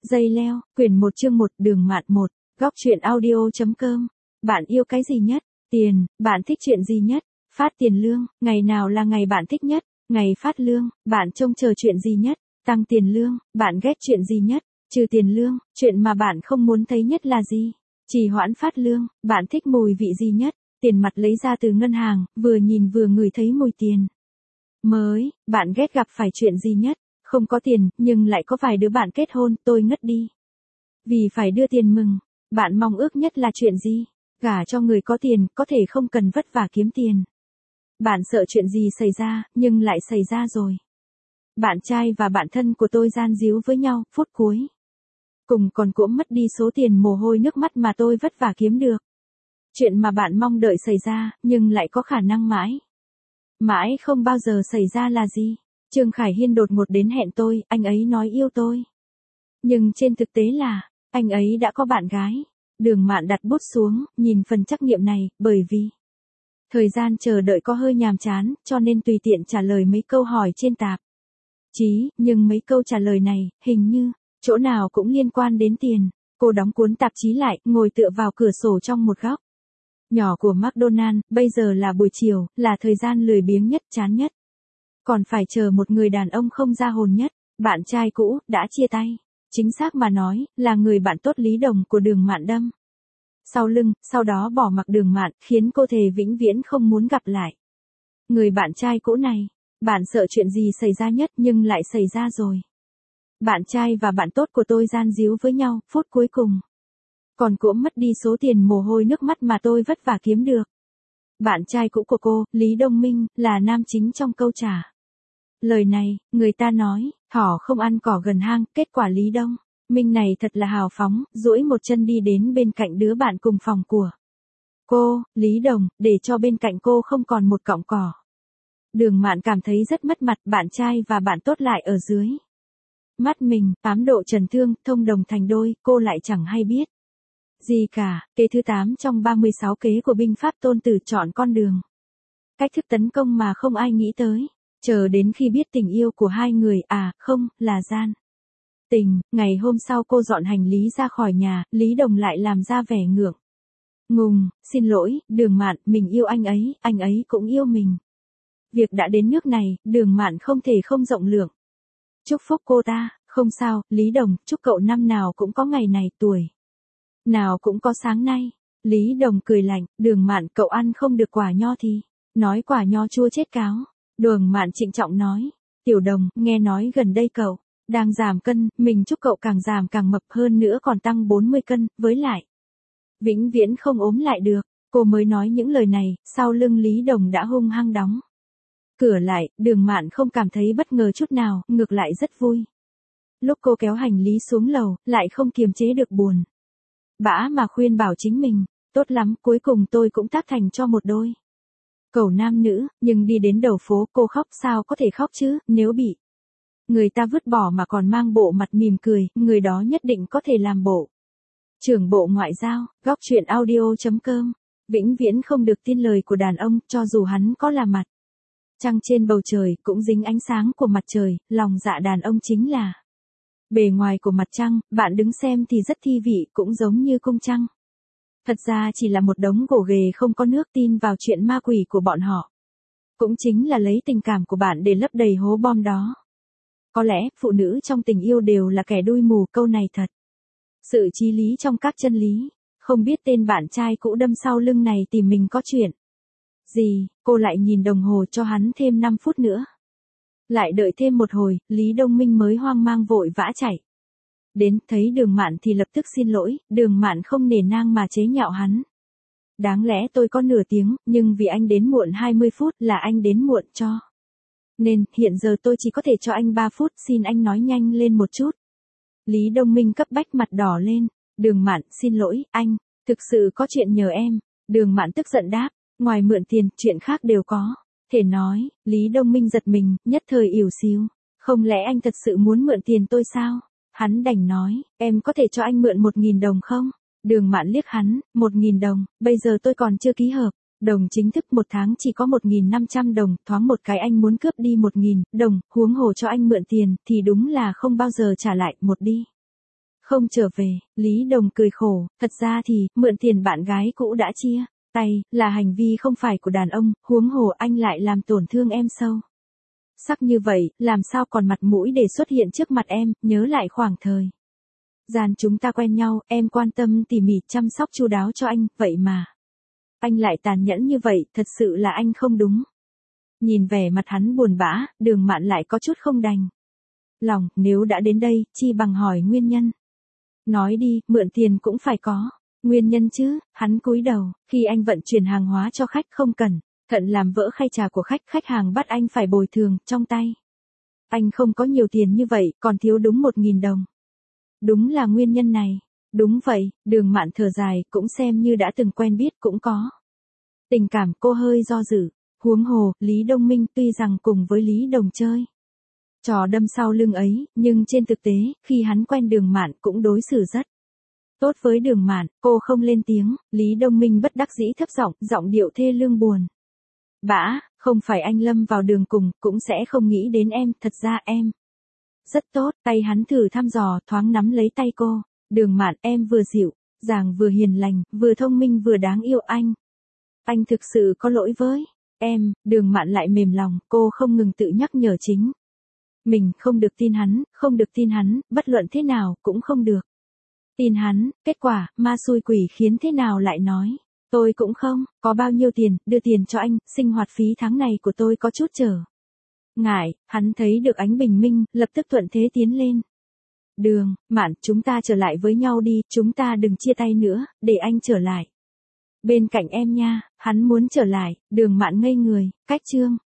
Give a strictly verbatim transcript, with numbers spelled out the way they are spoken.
Dây leo, quyển một chương một, Đường Mạn một, góc truyện audio.com. Bạn yêu cái gì nhất? Tiền. Bạn thích chuyện gì nhất? Phát tiền lương. Ngày nào là ngày bạn thích nhất? Ngày phát lương. Bạn trông chờ chuyện gì nhất? Tăng tiền lương. Bạn ghét chuyện gì nhất? Trừ tiền lương. Chuyện mà bạn không muốn thấy nhất là gì? Trì hoãn phát lương. Bạn thích mùi vị gì nhất? Tiền mặt lấy ra từ ngân hàng, vừa nhìn vừa ngửi thấy mùi tiền mới. Bạn ghét gặp phải chuyện gì nhất? Không có tiền, nhưng lại có vài đứa bạn kết hôn, tôi ngất đi. Vì phải đưa tiền mừng. Bạn mong ước nhất là chuyện gì? Gả cho người có tiền, có thể không cần vất vả kiếm tiền. Bạn sợ chuyện gì xảy ra, nhưng lại xảy ra rồi. Bạn trai và bạn thân của tôi gian díu với nhau, phút cuối. Cùng còn cũng mất đi số tiền mồ hôi nước mắt mà tôi vất vả kiếm được. Chuyện mà bạn mong đợi xảy ra, nhưng lại có khả năng mãi. Mãi không bao giờ xảy ra là gì? Trương Khải Hiên đột ngột đến hẹn tôi, anh ấy nói yêu tôi. Nhưng trên thực tế là, anh ấy đã có bạn gái. Đường Mạn đặt bút xuống, nhìn phần trắc nghiệm này, bởi vì thời gian chờ đợi có hơi nhàm chán, cho nên tùy tiện trả lời mấy câu hỏi trên tạp chí, nhưng mấy câu trả lời này, hình như, chỗ nào cũng liên quan đến tiền. Cô đóng cuốn tạp chí lại, ngồi tựa vào cửa sổ trong một góc nhỏ của McDonald, bây giờ là buổi chiều, là thời gian lười biếng nhất, chán nhất. Còn phải chờ một người đàn ông không ra hồn nhất. Bạn trai cũ, đã chia tay. Chính xác mà nói, là người bạn tốt Lý Đồng của Đường Mạn đâm sau lưng, sau đó bỏ mặc Đường Mạn, khiến cô thề vĩnh viễn không muốn gặp lại người bạn trai cũ này. Bạn sợ chuyện gì xảy ra nhất nhưng lại xảy ra rồi. Bạn trai và bạn tốt của tôi gian díu với nhau, phút cuối cùng. Còn cũng mất đi số tiền mồ hôi nước mắt mà tôi vất vả kiếm được. Bạn trai cũ của cô, Lý Đông Minh, là nam chính trong câu trả lời này. Người ta nói, thỏ không ăn cỏ gần hang, kết quả Lý Đông Minh này thật là hào phóng, duỗi một chân đi đến bên cạnh đứa bạn cùng phòng của cô, Lý Đồng, để cho bên cạnh cô không còn một cọng cỏ. Đường Mạn cảm thấy rất mất mặt, bạn trai và bạn tốt lại ở dưới mắt mình, tám độ trần thương, thông đồng thành đôi, cô lại chẳng hay biết gì cả. Kế thứ tám trong ba mươi sáu kế của binh pháp Tôn Tử, chọn con đường cách thức tấn công mà không ai nghĩ tới. Chờ đến khi biết tình yêu của hai người, à, không, là gian tình. Ngày hôm sau cô dọn hành lý ra khỏi nhà, Lý Đồng lại làm ra vẻ ngượng ngùng, xin lỗi, Đường Mạn, mình yêu anh ấy, anh ấy cũng yêu mình. Việc đã đến nước này, Đường Mạn không thể không rộng lượng chúc phúc cô ta. Không sao, Lý Đồng, chúc cậu năm nào cũng có ngày này, tuổi nào cũng có sáng nay. Lý Đồng cười lạnh, Đường Mạn, cậu ăn không được quả nho thì nói quả nho chua chết cáo. Đường Mạn trịnh trọng nói, Tiểu Đồng, nghe nói gần đây cậu đang giảm cân, mình chúc cậu càng giảm càng mập, hơn nữa còn tăng bốn mươi cân, với lại vĩnh viễn không ốm lại được. Cô mới nói những lời này, sau lưng Lý Đồng đã hung hăng đóng cửa lại. Đường Mạn không cảm thấy bất ngờ chút nào, ngược lại rất vui. Lúc cô kéo hành lý xuống lầu, lại không kiềm chế được buồn bã mà khuyên bảo chính mình, tốt lắm, cuối cùng tôi cũng tác thành cho một đôi cầu nam nữ. Nhưng đi đến đầu phố, cô khóc, sao có thể khóc chứ, nếu bị người ta vứt bỏ mà còn mang bộ mặt mỉm cười, người đó nhất định có thể làm bộ trưởng bộ ngoại giao. Góc truyện audio.com. Vĩnh viễn không được tin lời của đàn ông, cho dù hắn có là mặt trăng trên bầu trời, cũng dính ánh sáng của mặt trời. Lòng dạ đàn ông chính là bề ngoài của mặt trăng, bạn đứng xem thì rất thi vị, cũng giống như cung trăng. Thật ra chỉ là một đống gồ ghề không có nước. Tin vào chuyện ma quỷ của bọn họ, cũng chính là lấy tình cảm của bạn để lấp đầy hố bom đó. Có lẽ, phụ nữ trong tình yêu đều là kẻ đuôi mù, câu này thật sự chí lý trong các chân lý. Không biết tên bạn trai cũ đâm sau lưng này tìm mình có chuyện gì, cô lại nhìn đồng hồ, cho hắn thêm năm phút nữa. Lại đợi thêm một hồi, Lý Đông Minh mới hoang mang vội vã chạy đến, thấy Đường Mạn thì lập tức xin lỗi. Đường Mạn không nể nang mà chế nhạo hắn. Đáng lẽ tôi có nửa tiếng, nhưng vì anh đến muộn hai mươi phút, là anh đến muộn cho nên, hiện giờ tôi chỉ có thể cho anh ba phút, xin anh nói nhanh lên một chút. Lý Đông Minh cấp bách, mặt đỏ lên. Đường Mạn, xin lỗi, anh, thực sự có chuyện nhờ em. Đường Mạn tức giận đáp, ngoài mượn tiền, chuyện khác đều có thể nói. Lý Đông Minh giật mình, nhất thời ỉu xìu. Không lẽ anh thật sự muốn mượn tiền tôi sao? Hắn đành nói, em có thể cho anh mượn một nghìn đồng không? Đường Mạn liếc hắn, một nghìn đồng, bây giờ tôi còn chưa ký hợp đồng chính thức, một tháng chỉ có một nghìn năm trăm đồng, thoáng một cái anh muốn cướp đi một nghìn đồng, huống hồ cho anh mượn tiền, thì đúng là không bao giờ trả lại. Một đi Không trở về, Lý Đồng cười khổ, thật ra thì, mượn tiền bạn gái cũ đã chia tay, là hành vi không phải của đàn ông, huống hồ anh lại làm tổn thương em sâu. Sắc như vậy, làm sao còn mặt mũi để xuất hiện trước mặt em, nhớ lại khoảng thời gian chúng ta quen nhau, em quan tâm tỉ mỉ chăm sóc chu đáo cho anh, vậy mà. Anh lại tàn nhẫn như vậy, thật sự là anh không đúng. Nhìn vẻ mặt hắn buồn bã, Đường Mạn lại có chút không đành lòng, nếu đã đến đây, chi bằng hỏi nguyên nhân. Nói đi, mượn tiền cũng phải có nguyên nhân chứ. Hắn cúi đầu, khi anh vận chuyển hàng hóa cho khách không cẩn thận làm vỡ khay trà của khách, khách hàng bắt anh phải bồi thường, trong tay anh không có nhiều tiền như vậy, còn thiếu đúng một nghìn đồng. Đúng là nguyên nhân này. Đúng vậy, Đường Mạn thở dài, cũng xem như đã từng quen biết, cũng có tình cảm. Cô hơi do dự. Huống hồ, Lý Đông Minh tuy rằng cùng với Lý Đồng chơi trò đâm sau lưng ấy, nhưng trên thực tế, khi hắn quen Đường Mạn cũng đối xử rất tốt với Đường Mạn. Cô không lên tiếng, Lý Đông Minh bất đắc dĩ thấp giọng, giọng điệu thê lương buồn bã, không phải anh lâm vào đường cùng, cũng sẽ không nghĩ đến em, thật ra em rất tốt. Tay hắn thử thăm dò, thoáng nắm lấy tay cô. Đường Mạn, em vừa dịu dàng vừa hiền lành, vừa thông minh vừa đáng yêu anh. Anh thực sự có lỗi với em. Đường Mạn lại mềm lòng, cô không ngừng tự nhắc nhở chính mình, không được tin hắn, không được tin hắn, bất luận thế nào, cũng không được tin hắn. Kết quả, ma xui quỷ khiến thế nào lại nói, tôi cũng không có bao nhiêu tiền, đưa tiền cho anh, sinh hoạt phí tháng này của tôi có chút trở ngại. Hắn thấy được ánh bình minh, lập tức thuận thế tiến lên. Đường Mạn, chúng ta trở lại với nhau đi, chúng ta đừng chia tay nữa, để anh trở lại bên cạnh em nha. Hắn muốn trở lại. Đường Mạn ngây người, cách chương